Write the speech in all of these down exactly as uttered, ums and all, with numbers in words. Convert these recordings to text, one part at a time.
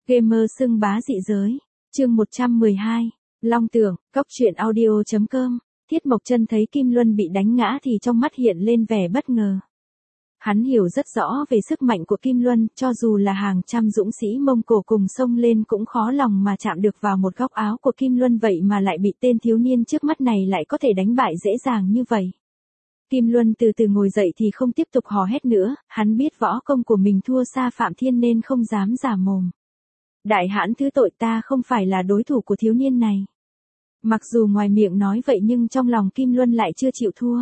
Gamer xưng bá dị giới. Chương một trăm mười hai. Long Tưởng, cóc truyện audio chấm com. Thiết Mộc Chân thấy Kim Luân bị đánh ngã thì trong mắt hiện lên vẻ bất ngờ. Hắn hiểu rất rõ về sức mạnh của Kim Luân, cho dù là hàng trăm dũng sĩ Mông Cổ cùng xông lên cũng khó lòng mà chạm được vào một góc áo của Kim Luân, vậy mà lại bị tên thiếu niên trước mắt này lại có thể đánh bại dễ dàng như vậy. Kim Luân từ từ ngồi dậy thì không tiếp tục hò hét nữa, hắn biết võ công của mình thua xa Phạm Thiên nên không dám giả mồm. Đại hãn thứ tội, ta không phải là đối thủ của thiếu niên này. Mặc dù ngoài miệng nói vậy nhưng trong lòng Kim Luân lại chưa chịu thua.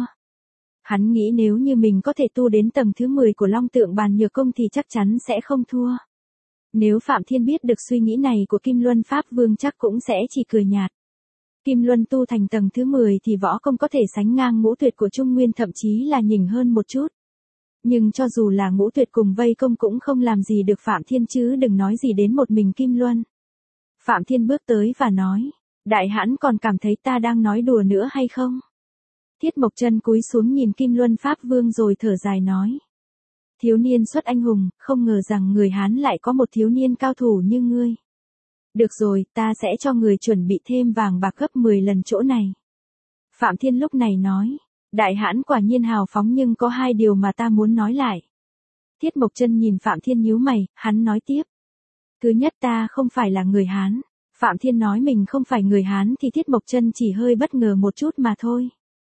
Hắn nghĩ nếu như mình có thể tu đến tầng thứ mười của Long Tượng Bàn Nhược Công thì chắc chắn sẽ không thua. Nếu Phạm Thiên biết được suy nghĩ này của Kim Luân, Pháp Vương chắc cũng sẽ chỉ cười nhạt. Kim Luân tu thành tầng thứ mười thì võ công có thể sánh ngang Ngũ Tuyệt của Trung Nguyên, thậm chí là nhỉnh hơn một chút. Nhưng cho dù là Ngũ Tuyệt cùng vây công cũng không làm gì được Phạm Thiên, chứ đừng nói gì đến một mình Kim Luân. Phạm Thiên bước tới và nói, đại hãn còn cảm thấy ta đang nói đùa nữa hay không? Thiết Mộc Chân cúi xuống nhìn Kim Luân Pháp Vương rồi thở dài nói. Thiếu niên xuất anh hùng, không ngờ rằng người Hán lại có một thiếu niên cao thủ như ngươi. Được rồi, ta sẽ cho người chuẩn bị thêm vàng bạc gấp mười lần chỗ này. Phạm Thiên lúc này nói, đại hãn quả nhiên hào phóng nhưng có hai điều mà ta muốn nói lại. Thiết Mộc Chân nhìn Phạm Thiên nhíu mày, hắn nói tiếp. Thứ nhất, ta không phải là người Hán. Phạm Thiên nói mình không phải người Hán thì Thiết Mộc Chân chỉ hơi bất ngờ một chút mà thôi.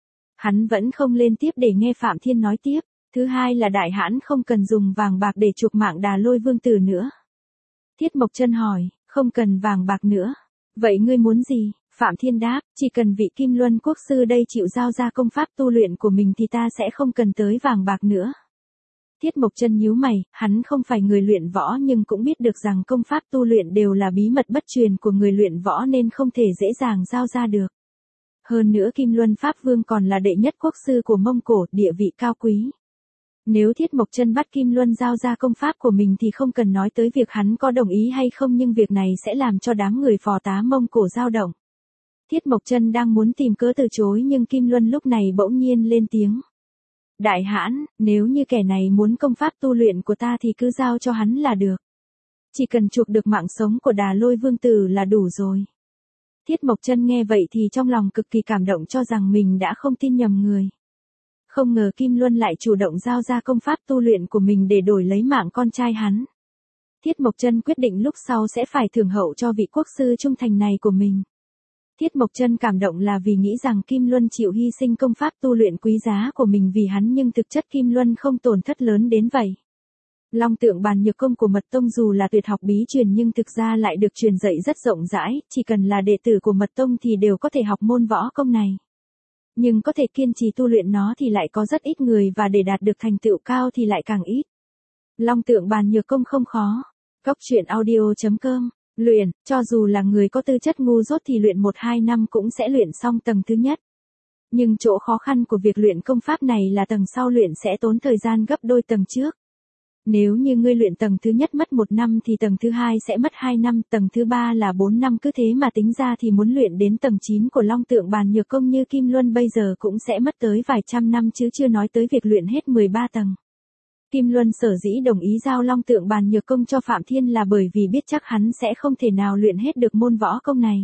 Hắn vẫn không lên tiếp để nghe Phạm Thiên nói tiếp. Thứ hai là đại hãn không cần dùng vàng bạc để chuộc mạng Đà Lôi Vương tử nữa. Thiết Mộc Chân hỏi, không cần vàng bạc nữa. Vậy ngươi muốn gì? Phạm Thiên đáp, chỉ cần vị Kim Luân quốc sư đây chịu giao ra công pháp tu luyện của mình thì ta sẽ không cần tới vàng bạc nữa. Thiết Mộc Chân nhíu mày, hắn không phải người luyện võ nhưng cũng biết được rằng công pháp tu luyện đều là bí mật bất truyền của người luyện võ nên không thể dễ dàng giao ra được. Hơn nữa Kim Luân Pháp Vương còn là đệ nhất quốc sư của Mông Cổ, địa vị cao quý. Nếu Thiết Mộc Chân bắt Kim Luân giao ra công pháp của mình thì không cần nói tới việc hắn có đồng ý hay không, nhưng việc này sẽ làm cho đám người phò tá Mông Cổ dao động. Thiết Mộc Chân đang muốn tìm cớ từ chối nhưng Kim Luân lúc này bỗng nhiên lên tiếng. Đại hãn, nếu như kẻ này muốn công pháp tu luyện của ta thì cứ giao cho hắn là được. Chỉ cần chuộc được mạng sống của Đà Lôi Vương tử là đủ rồi. Thiết Mộc Chân nghe vậy thì trong lòng cực kỳ cảm động, cho rằng mình đã không tin nhầm người. Không ngờ Kim Luân lại chủ động giao ra công pháp tu luyện của mình để đổi lấy mạng con trai hắn. Thiết Mộc Chân quyết định lúc sau sẽ phải thưởng hậu cho vị quốc sư trung thành này của mình. Thiết Mộc Chân cảm động là vì nghĩ rằng Kim Luân chịu hy sinh công pháp tu luyện quý giá của mình vì hắn, nhưng thực chất Kim Luân không tổn thất lớn đến vậy. Long Tượng Bàn Nhược Công của Mật Tông dù là tuyệt học bí truyền nhưng thực ra lại được truyền dạy rất rộng rãi, chỉ cần là đệ tử của Mật Tông thì đều có thể học môn võ công này. Nhưng có thể kiên trì tu luyện nó thì lại có rất ít người, và để đạt được thành tựu cao thì lại càng ít. Long Tượng Bàn Nhược Công không khó. Cóc truyện audio chấm com. Luyện, cho dù là người có tư chất ngu dốt thì luyện một hai năm cũng sẽ luyện xong tầng thứ nhất. Nhưng chỗ khó khăn của việc luyện công pháp này là tầng sau luyện sẽ tốn thời gian gấp đôi tầng trước. Nếu như ngươi luyện tầng thứ nhất mất một năm thì tầng thứ hai sẽ mất hai năm, tầng thứ ba là bốn năm, cứ thế mà tính ra thì muốn luyện đến tầng chín của Long Tượng Bàn Nhược Công như Kim Luân bây giờ cũng sẽ mất tới vài trăm năm, chứ chưa nói tới việc luyện hết mười ba tầng. Kim Luân sở dĩ đồng ý giao Long Tượng Bàn Nhược Công cho Phạm Thiên là bởi vì biết chắc hắn sẽ không thể nào luyện hết được môn võ công này.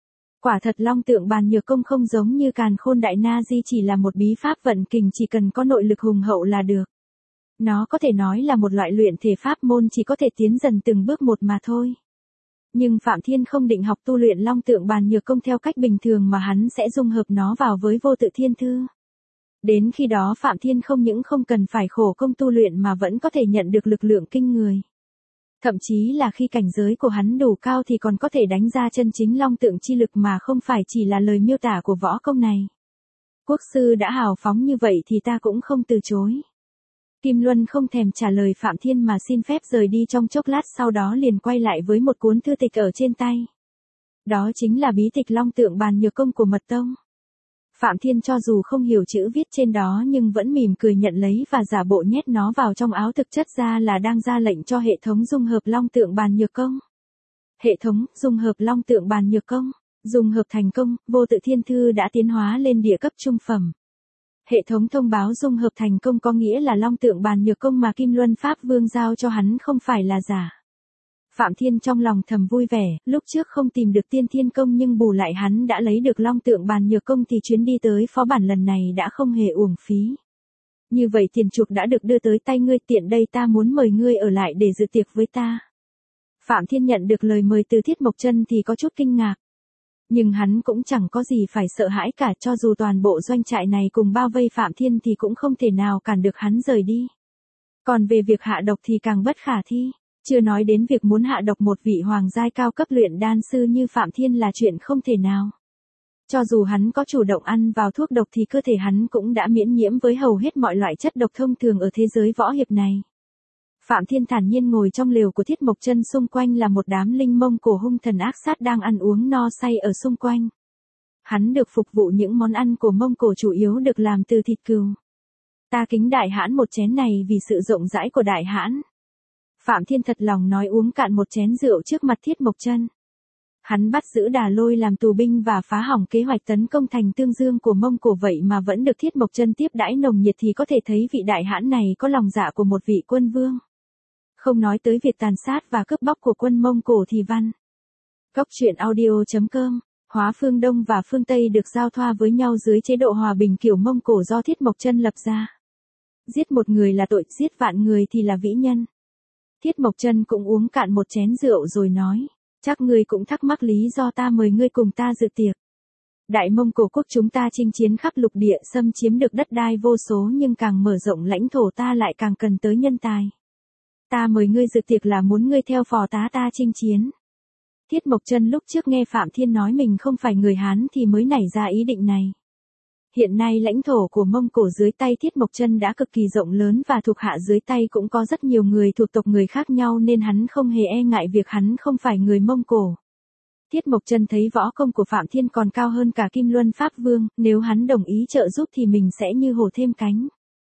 Quả thật Long Tượng Bàn Nhược Công không giống như Càn Khôn Đại Na Di chỉ là một bí pháp vận kình, chỉ cần có nội lực hùng hậu là được. Nó có thể nói là một loại luyện thể pháp môn chỉ có thể tiến dần từng bước một mà thôi. Nhưng Phạm Thiên không định học tu luyện Long Tượng Bàn Nhược Công theo cách bình thường mà hắn sẽ dung hợp nó vào với Vô Tự Thiên Thư. Đến khi đó Phạm Thiên không những không cần phải khổ công tu luyện mà vẫn có thể nhận được lực lượng kinh người. Thậm chí là khi cảnh giới của hắn đủ cao thì còn có thể đánh ra chân chính long tượng chi lực mà không phải chỉ là lời miêu tả của võ công này. Quốc sư đã hào phóng như vậy thì ta cũng không từ chối. Kim Luân không thèm trả lời Phạm Thiên mà xin phép rời đi trong chốc lát, sau đó liền quay lại với một cuốn thư tịch ở trên tay. Đó chính là bí tịch Long Tượng Bàn Nhược Công của Mật Tông. Phạm Thiên cho dù không hiểu chữ viết trên đó nhưng vẫn mỉm cười nhận lấy và giả bộ nhét nó vào trong áo, thực chất ra là đang ra lệnh cho hệ thống dung hợp Long Tượng Bàn Nhược Công. Hệ thống dung hợp Long Tượng Bàn Nhược Công, dung hợp thành công, Vô Tự Thiên Thư đã tiến hóa lên địa cấp trung phẩm. Hệ thống thông báo dung hợp thành công có nghĩa là Long Tượng Bàn Nhược Công mà Kim Luân Pháp Vương giao cho hắn không phải là giả. Phạm Thiên trong lòng thầm vui vẻ, lúc trước không tìm được tiên thiên công nhưng bù lại hắn đã lấy được long tượng bàn nhược công thì chuyến đi tới phó bản lần này đã không hề uổng phí. Như vậy tiền chuộc đã được đưa tới tay ngươi, tiện đây ta muốn mời ngươi ở lại để dự tiệc với ta. Phạm Thiên nhận được lời mời từ Thiết Mộc Chân thì có chút kinh ngạc. Nhưng hắn cũng chẳng có gì phải sợ hãi cả, cho dù toàn bộ doanh trại này cùng bao vây Phạm Thiên thì cũng không thể nào cản được hắn rời đi. Còn về việc hạ độc thì càng bất khả thi. Chưa nói đến việc muốn hạ độc một vị hoàng giai cao cấp luyện đan sư như Phạm Thiên là chuyện không thể nào. Cho dù hắn có chủ động ăn vào thuốc độc thì cơ thể hắn cũng đã miễn nhiễm với hầu hết mọi loại chất độc thông thường ở thế giới võ hiệp này. Phạm Thiên thản nhiên ngồi trong lều của Thiết Mộc Chân, xung quanh là một đám linh Mông Cổ hung thần ác sát đang ăn uống no say ở xung quanh. Hắn được phục vụ những món ăn của Mông Cổ chủ yếu được làm từ thịt cừu. Ta kính đại hãn một chén này vì sự rộng rãi của đại hãn. Phạm Thiên thật lòng nói, uống cạn một chén rượu trước mặt Thiết Mộc Chân. Hắn bắt giữ Đà Lôi làm tù binh và phá hỏng kế hoạch tấn công thành Tương Dương của Mông Cổ, vậy mà vẫn được Thiết Mộc Chân tiếp đãi nồng nhiệt thì có thể thấy vị đại hãn này có lòng dạ của một vị quân vương. Không nói tới việc tàn sát và cướp bóc của quân Mông Cổ thì văn. Cốc truyện audio chấm com, hóa phương Đông và phương Tây được giao thoa với nhau dưới chế độ hòa bình kiểu Mông Cổ do Thiết Mộc Chân lập ra. Giết một người là tội, giết vạn người thì là vĩ nhân. Thiết Mộc Chân cũng uống cạn một chén rượu rồi nói, chắc ngươi cũng thắc mắc lý do ta mời ngươi cùng ta dự tiệc. Đại Mông Cổ quốc chúng ta chinh chiến khắp lục địa, xâm chiếm được đất đai vô số, nhưng càng mở rộng lãnh thổ ta lại càng cần tới nhân tài. Ta mời ngươi dự tiệc là muốn ngươi theo phò tá ta chinh chiến. Thiết Mộc Chân lúc trước nghe Phạm Thiên nói mình không phải người Hán thì mới nảy ra ý định này. Hiện nay lãnh thổ của Mông Cổ dưới tay Thiết Mộc Chân đã cực kỳ rộng lớn và thuộc hạ dưới tay cũng có rất nhiều người thuộc tộc người khác nhau, nên hắn không hề e ngại việc hắn không phải người Mông Cổ. Thiết Mộc Chân thấy võ công của Phạm Thiên còn cao hơn cả Kim Luân Pháp Vương, nếu hắn đồng ý trợ giúp thì mình sẽ như hổ thêm cánh.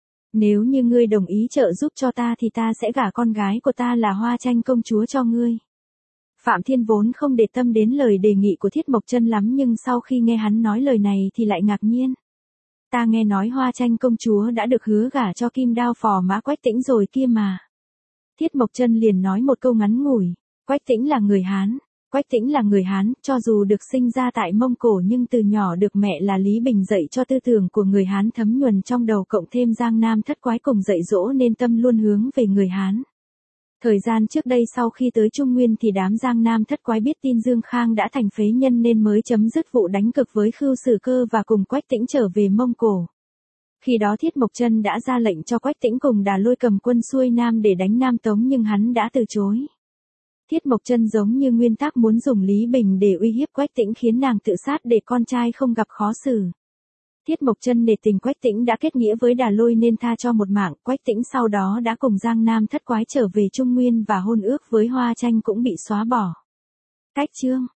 Nếu như ngươi đồng ý trợ giúp cho ta thì ta sẽ gả con gái của ta là Hoa Tranh công chúa cho ngươi. Phạm Thiên vốn không để tâm đến lời đề nghị của Thiết Mộc Chân lắm, nhưng sau khi nghe hắn nói lời này thì lại ngạc nhiên. Ta nghe nói Hoa Tranh công chúa đã được hứa gả cho Kim Đao phò mã Quách Tĩnh rồi kia mà. Thiết Mộc Chân liền nói một câu ngắn ngủi, Quách Tĩnh là người Hán. Quách Tĩnh là người Hán, cho dù được sinh ra tại Mông Cổ nhưng từ nhỏ được mẹ là Lý Bình dạy cho tư tưởng của người Hán thấm nhuần trong đầu, cộng thêm Giang Nam thất quái cùng dạy dỗ nên tâm luôn hướng về người Hán. Thời gian trước đây sau khi tới Trung Nguyên thì đám Giang Nam thất quái biết tin Dương Khang đã thành phế nhân nên mới chấm dứt vụ đánh cực với Khưu Sử Cơ và cùng Quách Tĩnh trở về Mông Cổ. Khi đó Thiết Mộc Chân đã ra lệnh cho Quách Tĩnh cùng Đà Lôi cầm quân xuôi Nam để đánh Nam Tống nhưng hắn đã từ chối. Thiết Mộc Chân giống như nguyên tắc muốn dùng Lý Bình để uy hiếp Quách Tĩnh khiến nàng tự sát để con trai không gặp khó xử. Thiết Mộc Chân nể tình Quách Tĩnh đã kết nghĩa với Đà Lôi nên tha cho một mạng, Quách Tĩnh sau đó đã cùng Giang Nam thất quái trở về Trung Nguyên và hôn ước với Hoa Tranh cũng bị xóa bỏ. Cách chương